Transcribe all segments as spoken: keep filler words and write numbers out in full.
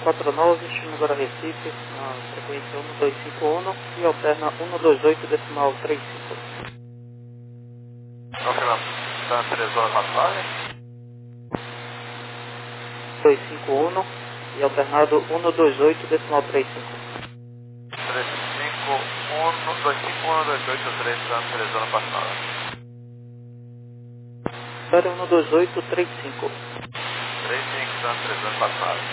quatro nove, chama agora Recife, na frequência um dois cinco um e alterna um dois oito decimal trinta e cinco. Confirma, está três horas passadas? dois cinco um e alternado um dois oito decimal trinta e cinco. três cinco um, dois cinco um, dois oito três, está três horas passadas. Espera um dois oito trinta e cinco. três cinco, está três horas passadas.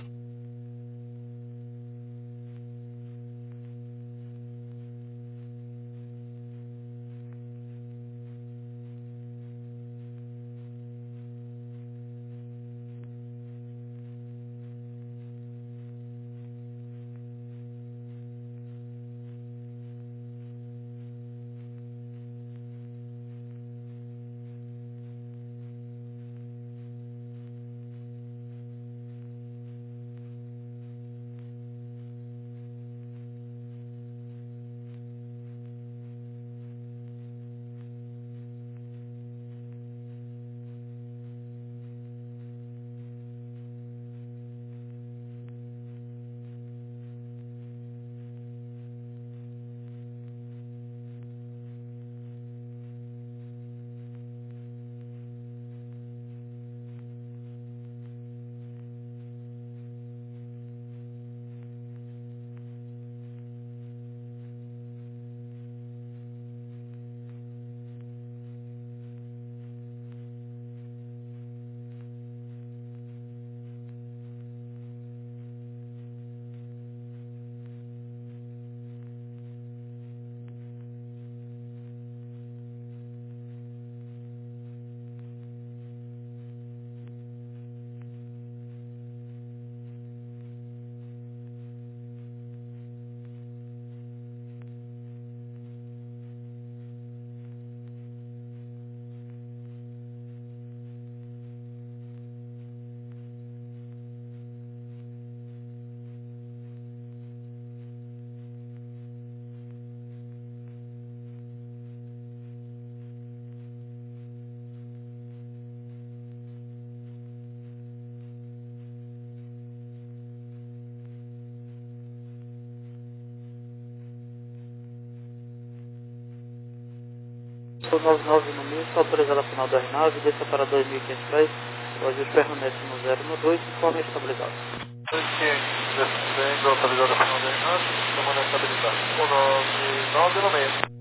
noventa e nove no mil, está autorizada a final da aeronave, desça para dois mil e quinhentos pés, o ajuste permanece no zero um dois, conforme estabilizado. dois mil e quinhentos, descendo, autorizada a final da aeronave, comando estabilizado. um nove nove no meio.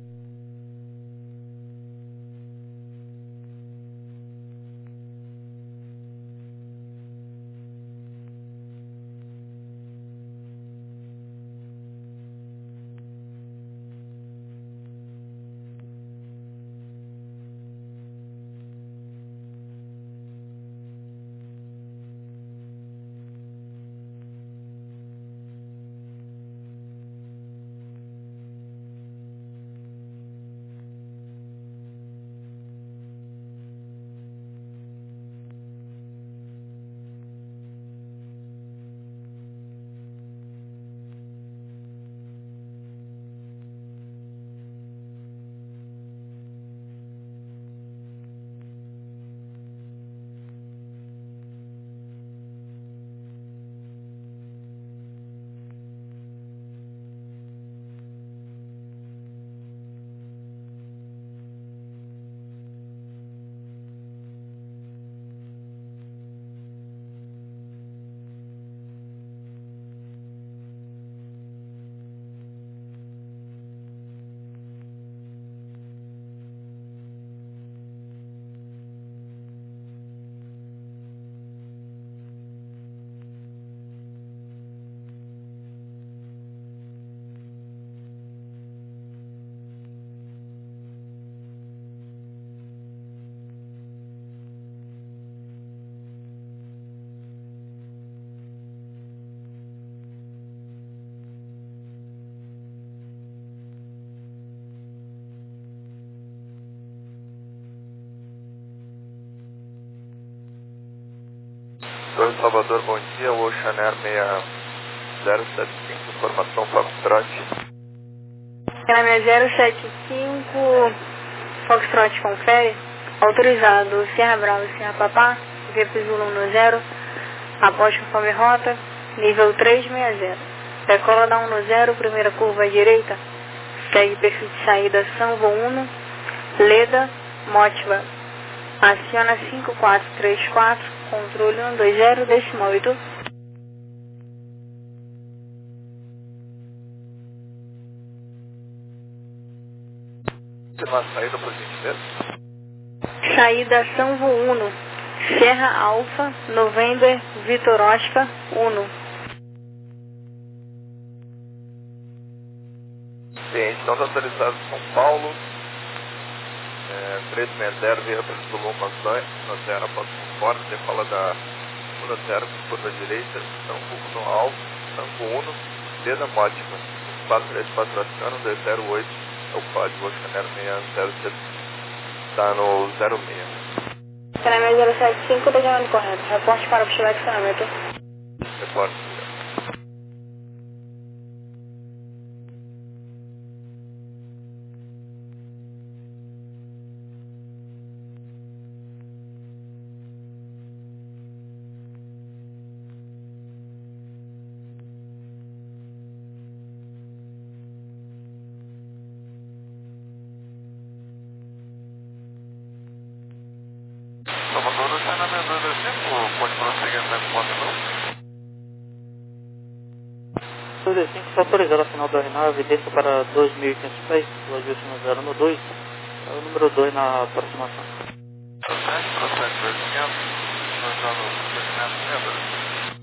Oi, Salvador, bom dia. O Ocean Air seis zero sete cinco, informação Foxtrot. Canal zero sete cinco, Foxtrot confere. Autorizado, Sierra Bravo, Sierra Papá, V P Zulu um zero, após conforme rota, nível trezentos e sessenta. Decola da um no zero, primeira curva à direita. Segue perfil de saída Sanvo Uno, Leda, Motiva. Aciona cinco quatro três quatro, controle um dois zero, décimo oito. Uma saída por gentileza. Saída Sanvo Uno, Serra Alfa, November, Vitor Oscar, Uno. Cliente, estão autorizados São Paulo, é, trezentos e sessenta, via pelo Sul, um zero, após o fora, decola da um zero, curva direita, Sanvo Uno Alfa, Sanvo Uno, Leda Motiva, quatro três quatro aciona, dois zero oito, é o código, Oceanero seis zero sete, está no zero seis. Canamento zero sete cinco, está chamando correto. Reporte para o posto de estacionamento. Reporte. Salvador, o estacionamento dois cinco, pode prosseguir na foto não? dois cinco, está autorizado a final da R nove, desça para dois mil e quinhentos pés, o ajuste no zero no dois, é o número dois na aproximação. Procede, procede, dois quinhentos, nós vamos dois quinhentos metros.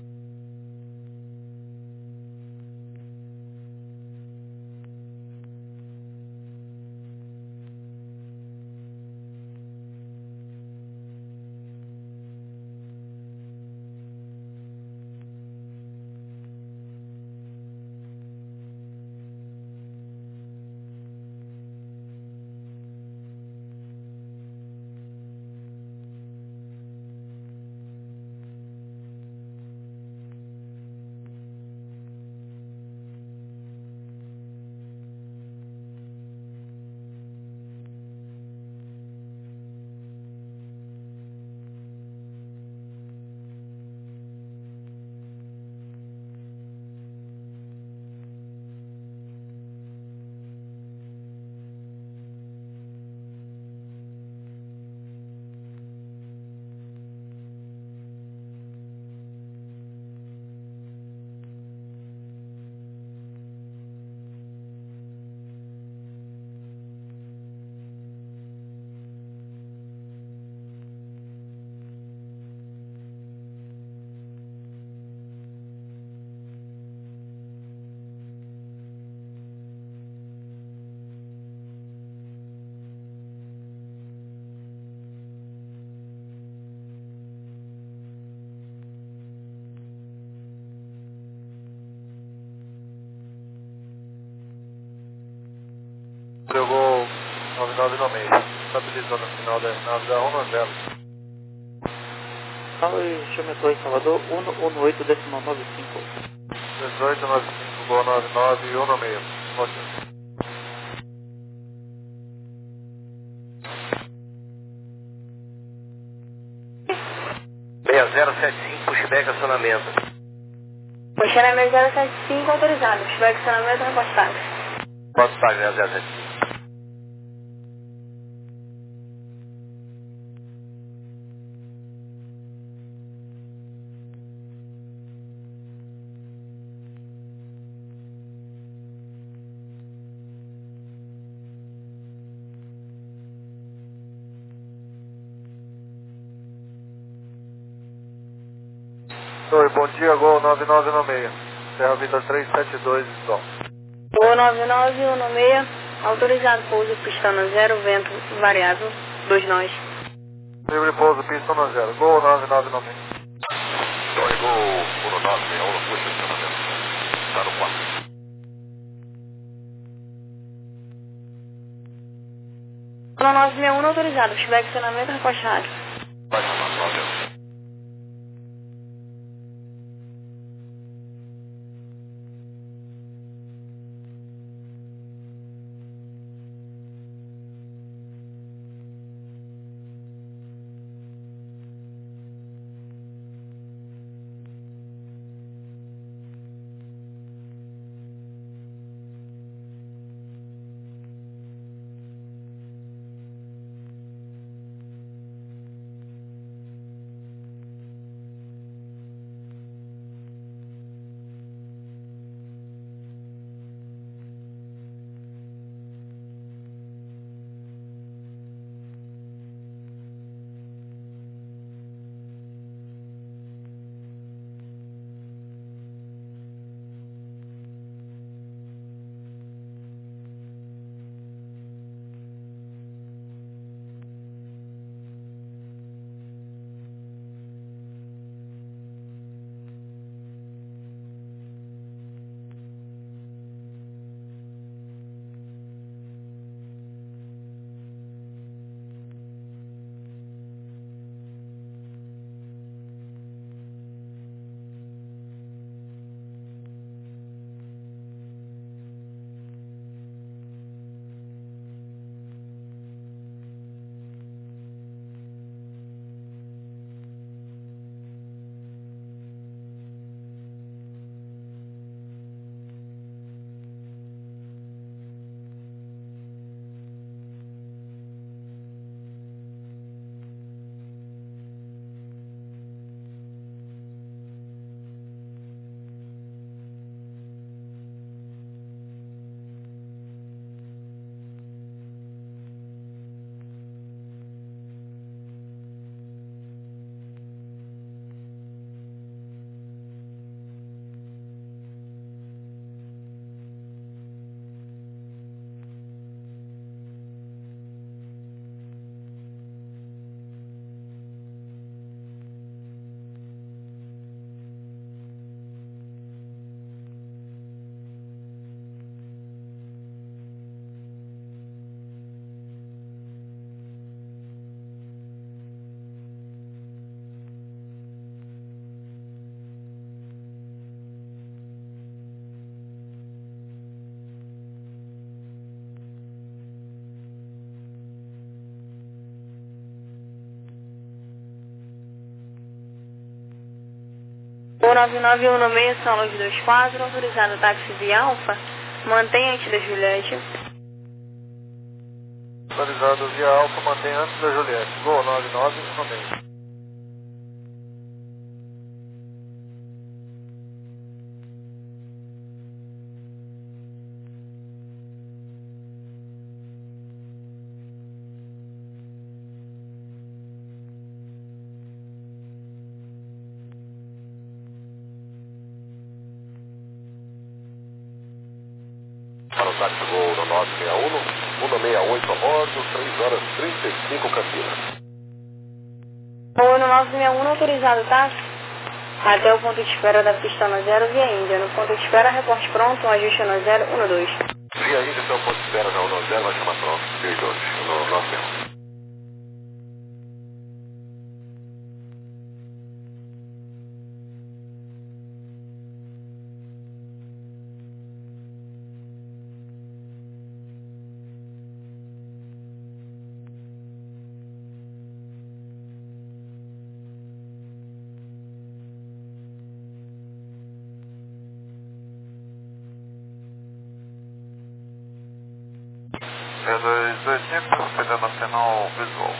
Jogou nove nove no meio. Estabilizou no final da nave da um zero. Salve, Chometor em Salvador, um um oito, decimal nove cinco. dezoito nove cinco, gol nove nove e um no meio. Ótimo. seis zero sete cinco, pushback acionamento. Oceanamento zero sete cinco, autorizado. Pushback acionamento, repostado. Pode estar, seis zero sete cinco. Oi, bom dia, gol nove nove no meio. Serra Vida trezentos e setenta e dois, Sol. Gol nove nove, um no meio, autorizado pouso, pistão no zero, vento variável, dois nós. Livre pouso, pista no zero. Gol nove nove no meio. Oi, gol um nove seis um, puxa acionamento. Está no quatro. um nove seis um, autorizado. Pushback acionamento, repostado. Vai chamar nove. nove nove um seis, São Luís dois quatro, autorizado táxi via Alfa, mantém antes da Juliette. Autorizado via Alfa, mantém antes da Juliette. Gol nove nove um seis. Para o táxi Gol no nove seis um, cento e sessenta e oito a bordo, três horas e trinta e cinco Campinas. Voo no nove seis um, autorizado táxi, até o ponto de espera da pista no zero via Índia. No ponto de espera, reporte pronto, ajuste no zero um dois. Via Índia, então, ponto de espera na um zero, vai chamar pronto, via dois, no nove seis um. É dois dois cinco, Hospital Nacional Visual.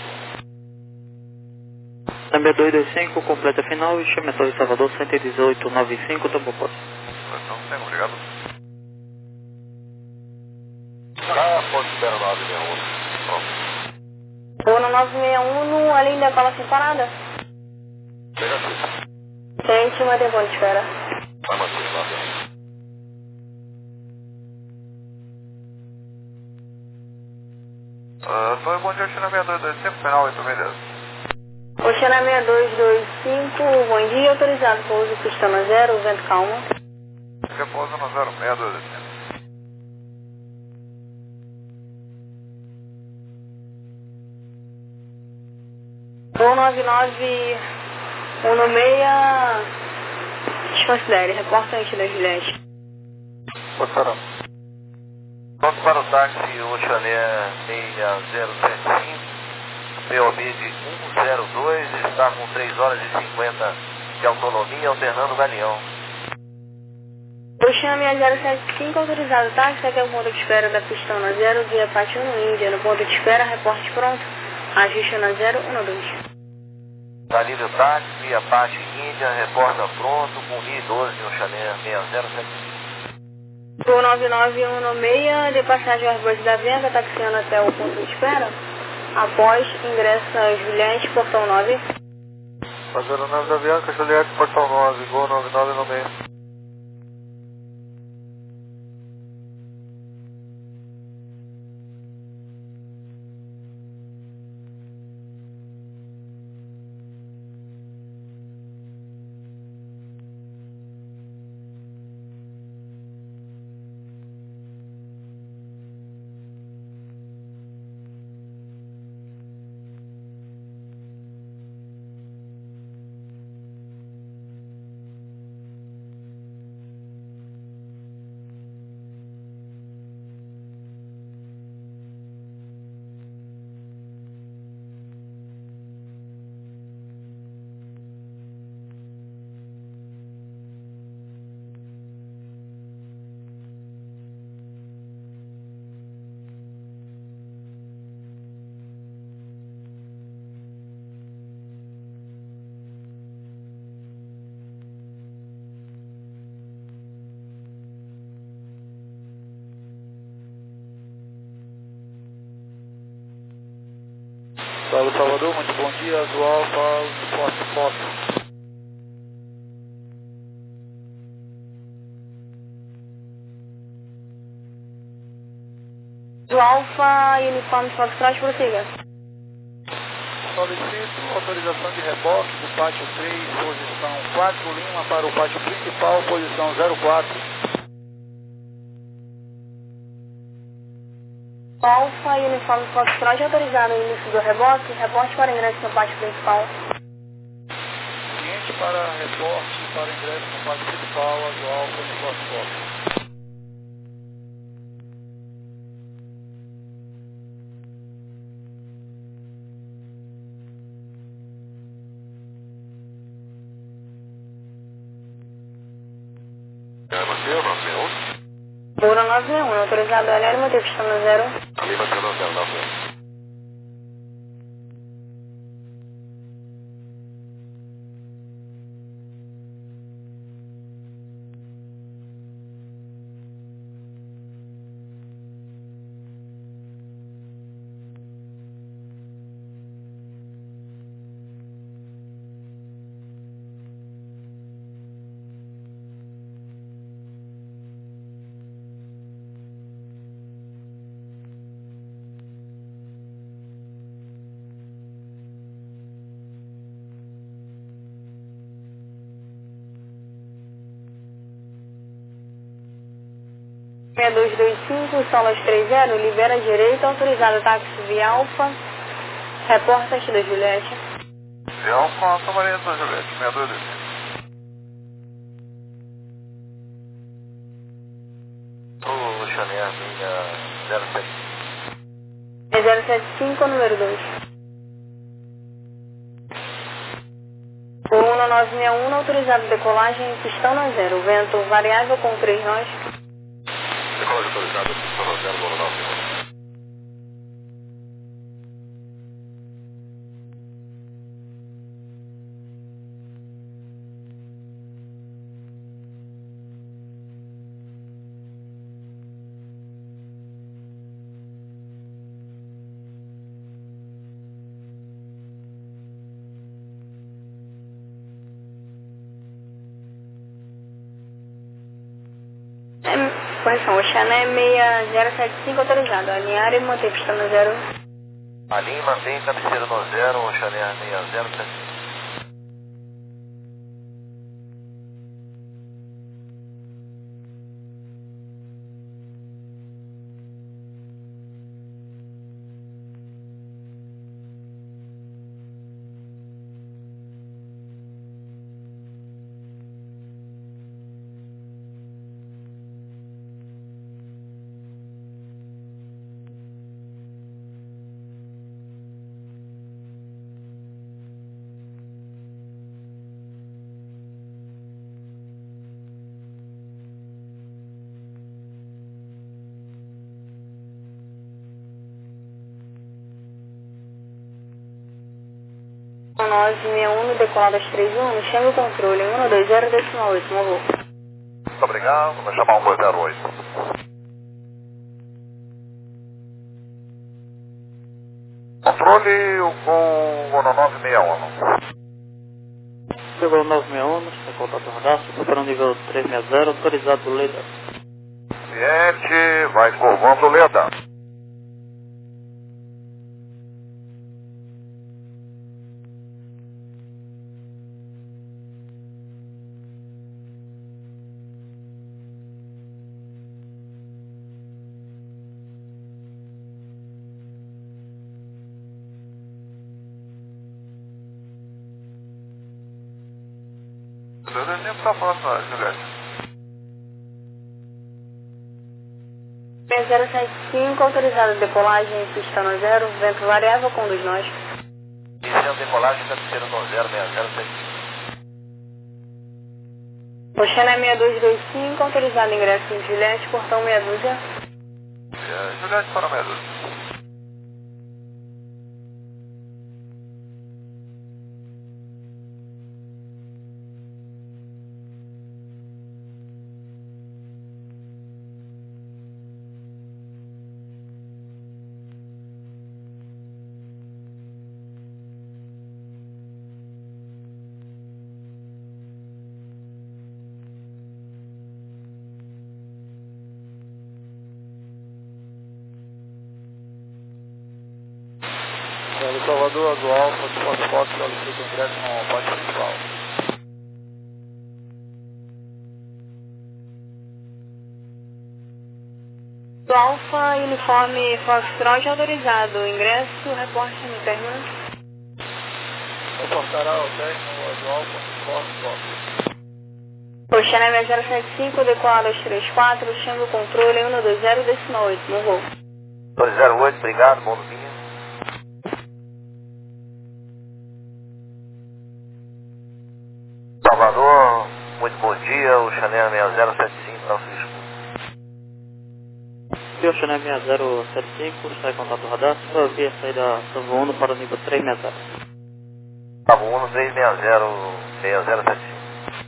Também dois dois cinco, completa final, chama Torre Salvador, cento e dezoito, nove cinco, tomou posse. Então, sim, obrigado. Ah, ponto de espera nove seis um. Pronto. Voo no nove seis um, no além da cola sem parada. Negativo. Tente manter ponto de espera. Vai manter nove seis um. Uh, foi bom dia, China seis dois dois cinco, final oito seis dez. Oceana seis dois dois cinco, bom dia, autorizado pouso pista no zero, vento calmo. Repouso no zero seis dois dois cinco. Voo nove nove um seis, desconsidere, reporta antes da Juliette. Passaram. Pronto para o táxi Oxané seis zero sete cinco, P O B de um zero dois, está com três horas e cinquenta de autonomia, alternando o galeão. Oceana seis zero sete cinco, autorizado táxi até o ponto de espera da pista no zero, via Pátio no Índia. No ponto de espera, reporte pronto, ajuste no zero um dois. Tá livre o táxi, Apache Índia, reporta pronto, com R I doze Oxané seis zero sete cinco. Voo nove nove um seis, de passagem ao Airbus da Venda, taxiando até o ponto de espera. Após, ingressa Juliette, portão nove. Fazendo nove da Bianca, Juliette, portão nove, Gol nove nove um seis. Salve Salvador, muito bom dia, Azul Alfa, Foto, Foto. Do Alfa, uniforme Foxtrot, prossiga. Solicito autorização de reboque do pátio três, posição quatro Lima para o pátio principal, posição zero quatro. Alfa e uniforme Foxtrot autorizado o início do reboque, reporte para ingresso no pátio principal. Cliente para reporte para ingresso no pátio principal, Azul Alfa, uniforme Fox. Ouro nove seis um, autorizado L L, motivo está no zero. Lima zero zero nove. seis dois dois cinco, Solas três zero, libera a direita, autorizado táxi via Alfa, reporta X da Juliette. Via Alfa, Samaria da Juliette, seis dois dois cinco. O Xané, minha zero sete. É zero sete cinco, número dois. O um nove seis um, autorizado decolagem, pistão na zero, vento variável com três nós. Decolagem autorizada, pistão na zero, voo nove seis um. Correção, o Xané seis zero sete cinco, autorizado, alinhar e manter pistão na zero. Alinhe, mantém cabeceira no zero, o Xané seis zero sete cinco. um nove seis um, decolado às três um, chame o controle, um dois zero, decimal oito, movou. Muito obrigado, vamos chamar um dois zero oito. Controle, o gol nove seis um. Pegou nove seis um, está contato no radar, para o nível trezentos e sessenta, autorizado Leda. Cliente, vai curvando Leda. Eu nem está falando nada, Juliette. seis zero sete cinco, autorizado decolagem, pista no zero, vento variável, conduz nós. Iniciando decolagem, cabeceira no zero, seis zero sete cinco. O Xané seis dois dois cinco, autorizado ingresso em Juliette, portão meia dúzia. É, Juliette para meia dúzia. Pelo Salvador, do Alfa, do Fox Fox, solicita ingresso no pátio principal. Do Alfa, uniforme Foxtrot autorizado, ingresso, reporte no término. Reportará o técnico do Alfa, Fox Fox. O Xané seis zero sete cinco, decolado às três quatro, chame o controle, um dois zero, decimal oito, no voo. dois zero oito, obrigado, bom dia. Salvador, muito bom dia, o Xané seis zero sete cinco, para o seu escudo. Pio Channel seis zero sete cinco, está em contato do radar, só via saída Savo Uno para o nível três seis zero. Savo Uno três seis zero, seis zero sete cinco.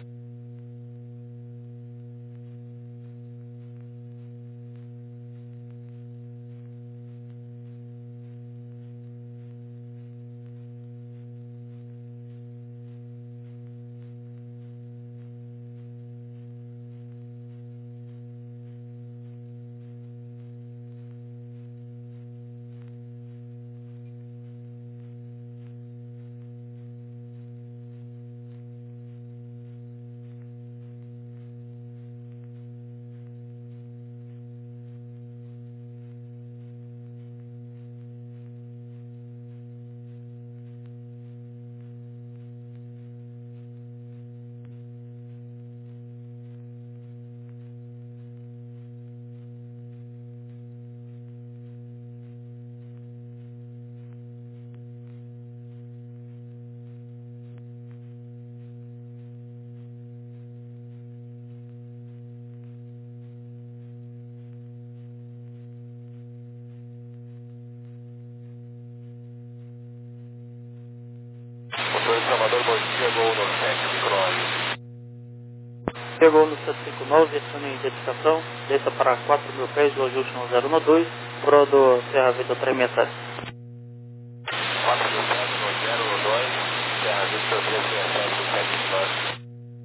Salvador, bom dia, Gol no sete, microne. Chegou no sete cinco nove, acione a identificação, desça para quatro mil pés do ajuste no zero um dois, pro do Serra Vida três seis sete. quatro mil pés no zero um dois, Serra Vida três seis sete, sete nove.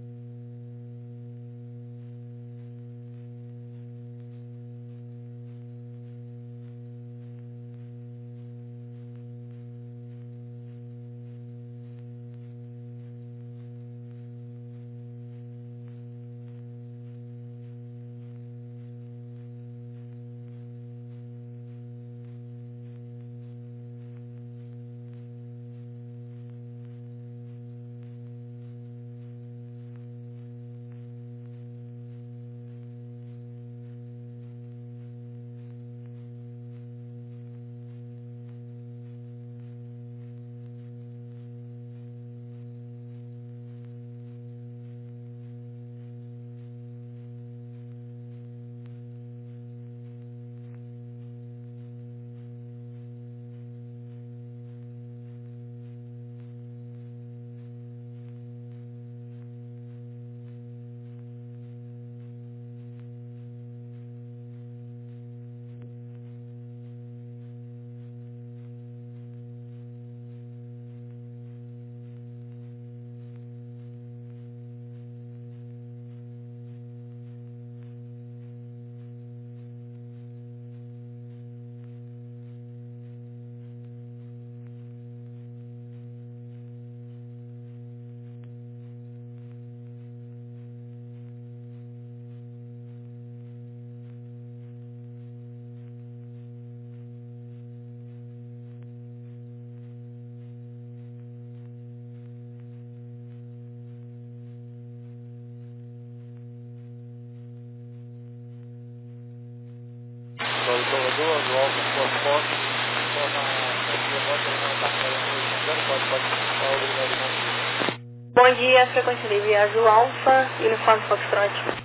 Salvador, Azul Alfa, Forte Forte, forma aqui a moto, não está falando, zero quatro quatro, obrigado, irmão. Bom dia, frequência livre Azul Alfa, uniforme Foxtrot.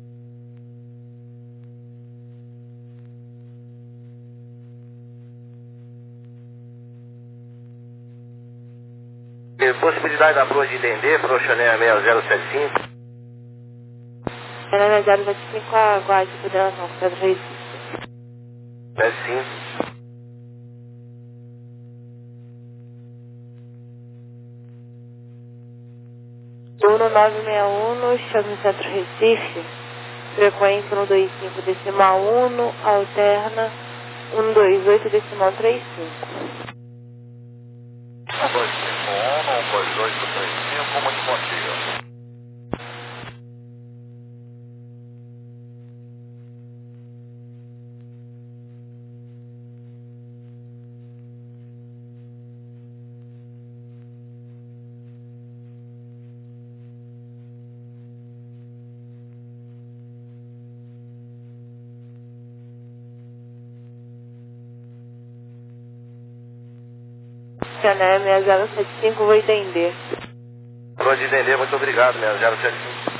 Possibilidade da proa de entender, pro Channel seis zero sete cinco. Channel zero sete cinco, aguarde, federação, Pedro Reis. sete cinco. Uno nove seis um, Shopping Centro Recife, frequência um dois cinco decimal um, alterna um dois oito decimal trinta e cinco. um dois cinco um, um dois oito três cinco, comunico contigo. Channel seis zero sete cinco, vou entender. Pode entender, muito obrigado, seis zero sete cinco.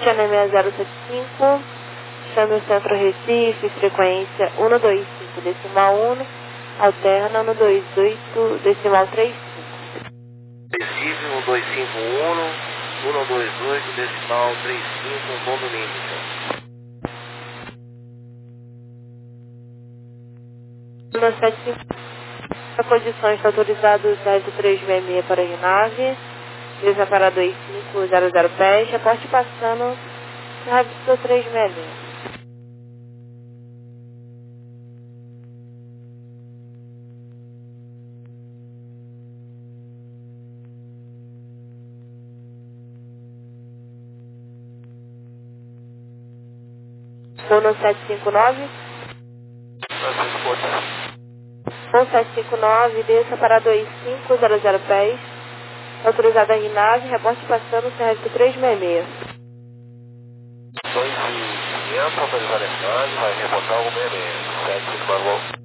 Channel seis zero sete cinco, chame o Centro Recife, frequência um dois cinco decimal um, alterna um dois oito decimal trinta e cinco. Recife um dois cinco um, um dois oito decimal trinta e cinco, bom domingo. um sete cinco, a condições autorizados dez três seis seis para a aeronave, Visa para dois cinco zero zero pés, reporte passando Rádio três seis seis. um sete cinco nove. um sete cinco nove, desça para dois cinco zero zero pés. Autorizada a nave, reporte passando C R três seis seis. dois e quinhentos, autorizada a nave, vai reportar o sessenta e seis. sete cinco nove.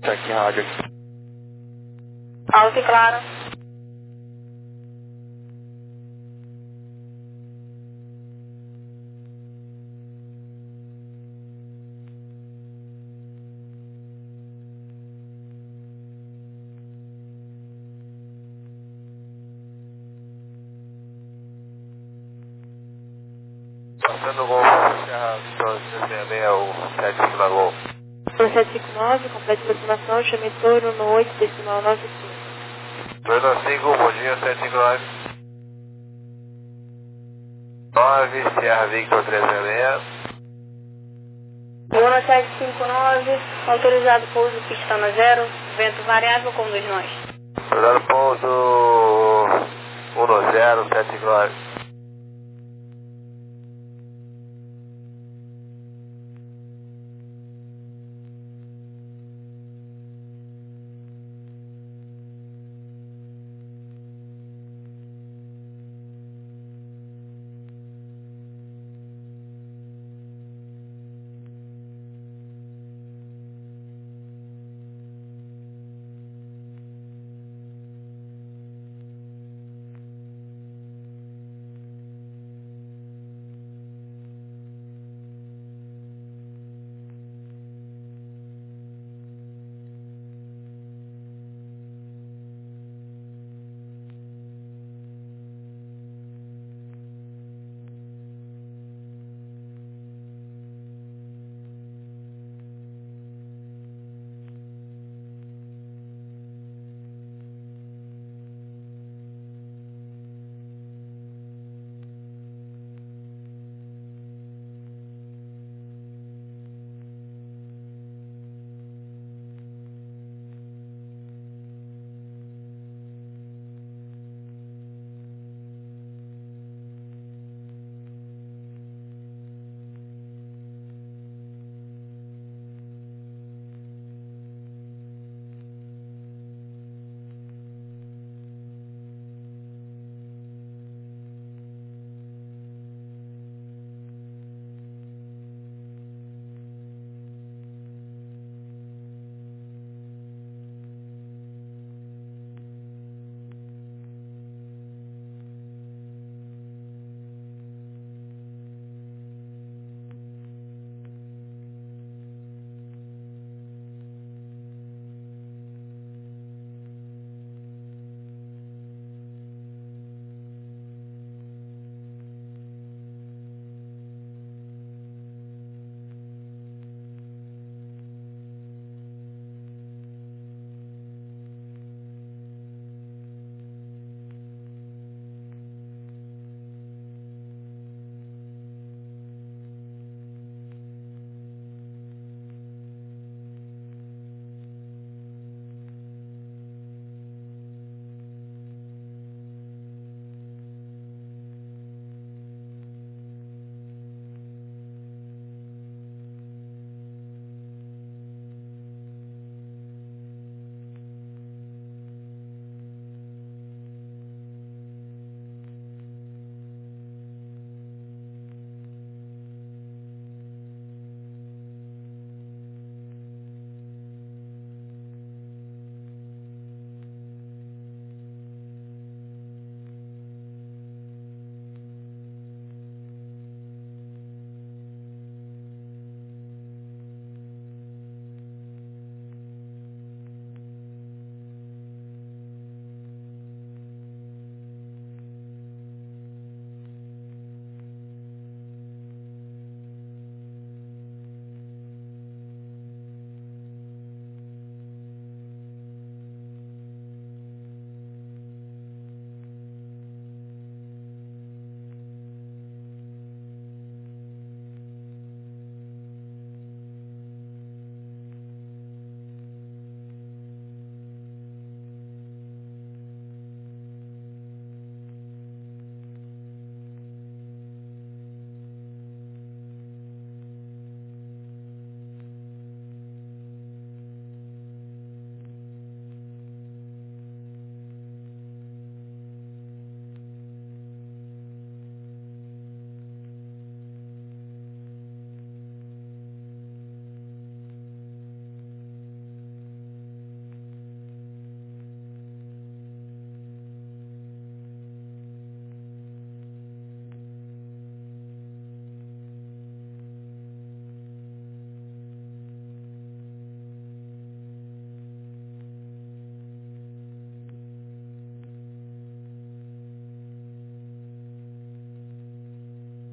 Check rádio aqui. Alto e claro. Passando o Gol Serra Vitor seis seis seis, o sete cinco na Gol. sete cinco nove, complete aproximação, chame torno no oito, decimal nove cinco. dois cinco, Modinha sete cinco nove. nove, Sierra Victor três seis seis. Luna sete cinco nove, autorizado pouso pistana zero, vento variável com dois nós. Autorizado pouso um zero sete cinco nove.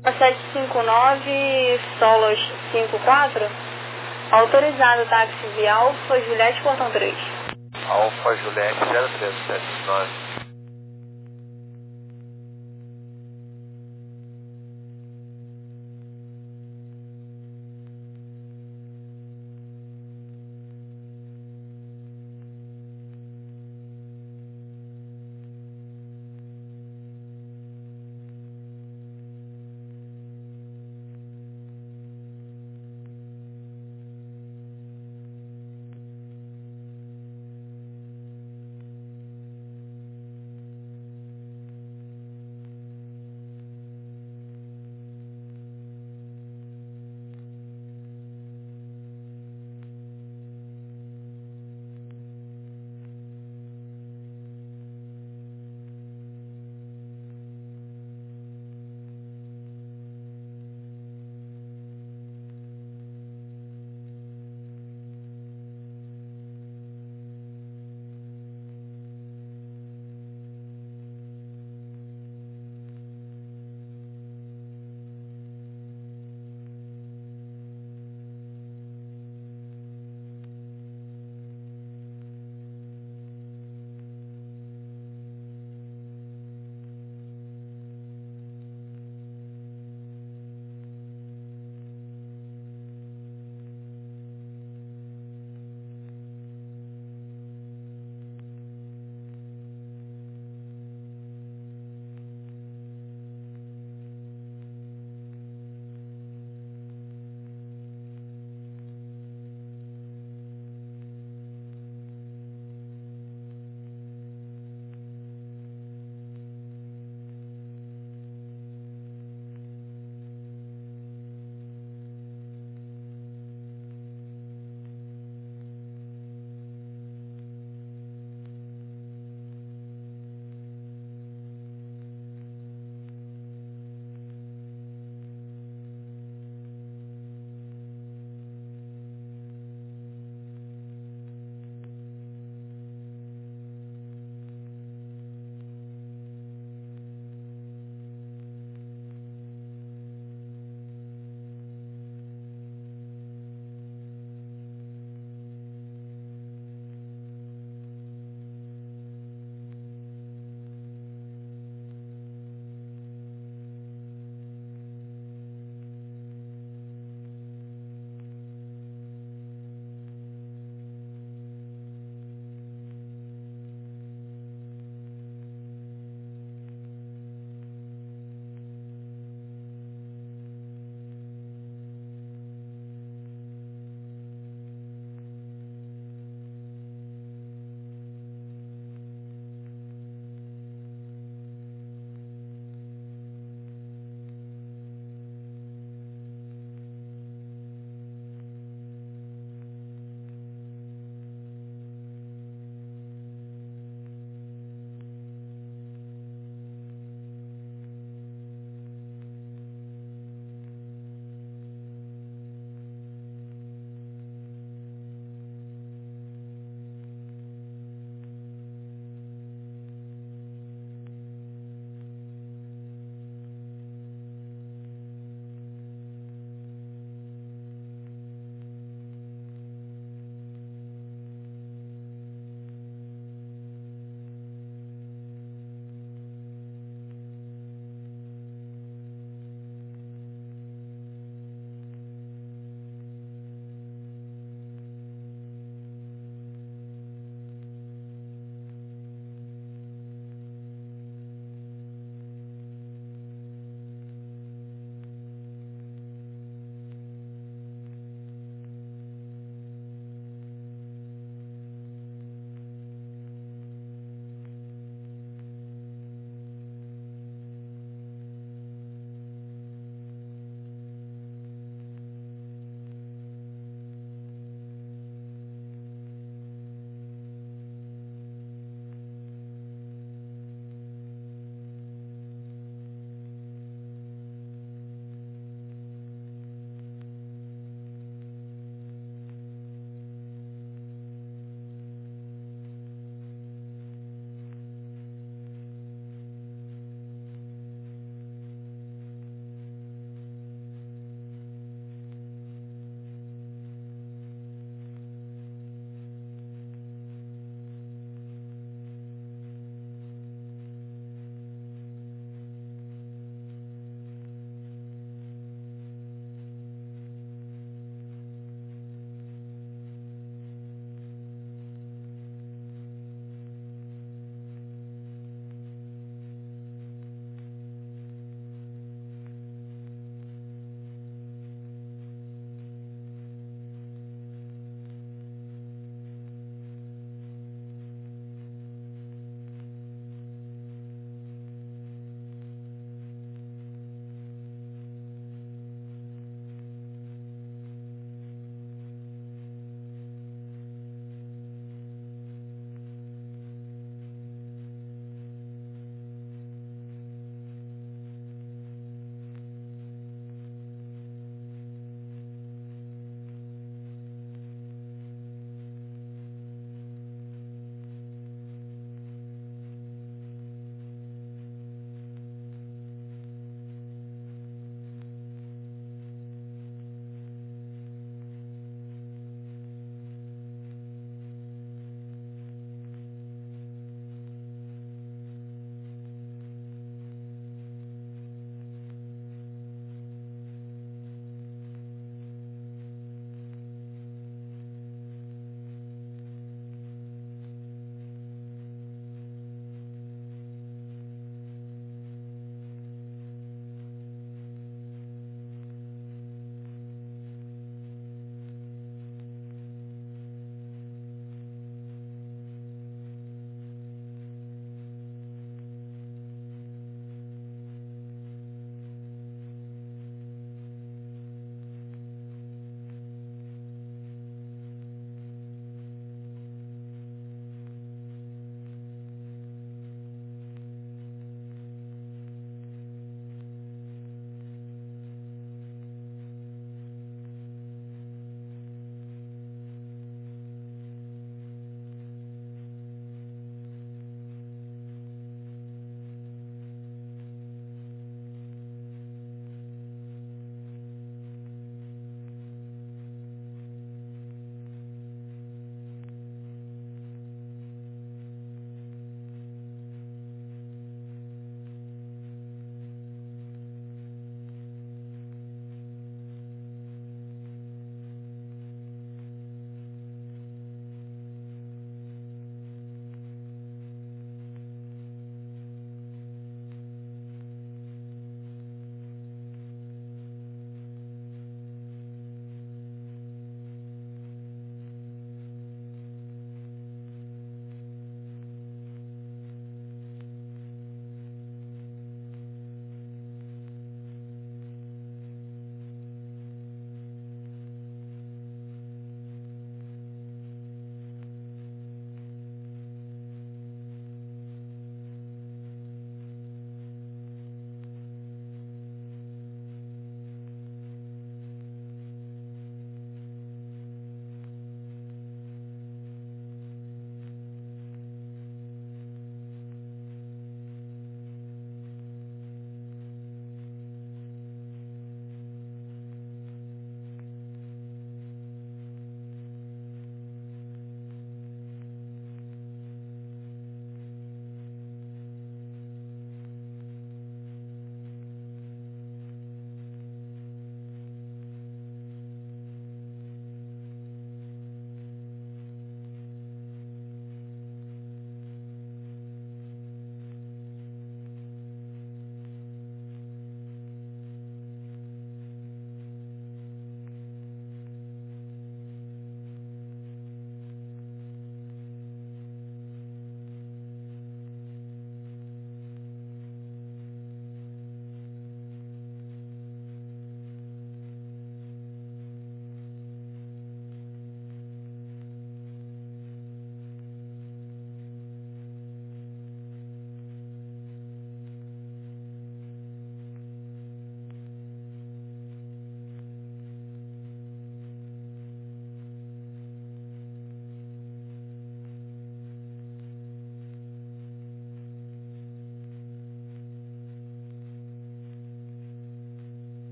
sete cinco nove, Solos cinco quatro. Autorizado táxi via Alfa Juliette Portão três. Alfa Juliette zero três sete nove.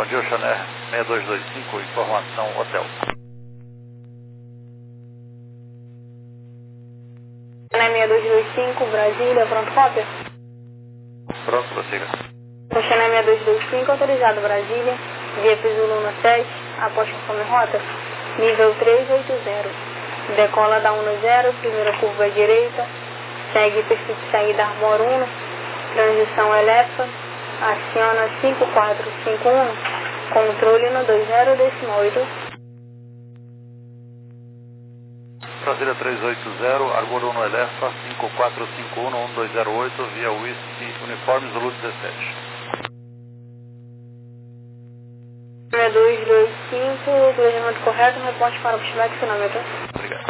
Aviation Air seis dois dois cinco, informação hotel. seis dois dois cinco, Brasília, pronto, cópia? Pronto, prossiga. Oceané seis dois dois cinco, autorizado Brasília, via Piso Luna sete, após conforme rota, nível trezentos e oitenta. Decola da um no zero, primeira curva à direita, segue perfil de saída Armor um, transição Elefa, aciona cinco quatro cinco um, controle no dois zero decimal oito. Brasília três oito zero, Armor um Elefa, cinco quatro cinco um, um dois zero oito, via Whisky, uniforme Zulu dezessete. seis dois dois cinco, planejamento correto, reporte para o pushback, finalmente. Obrigado.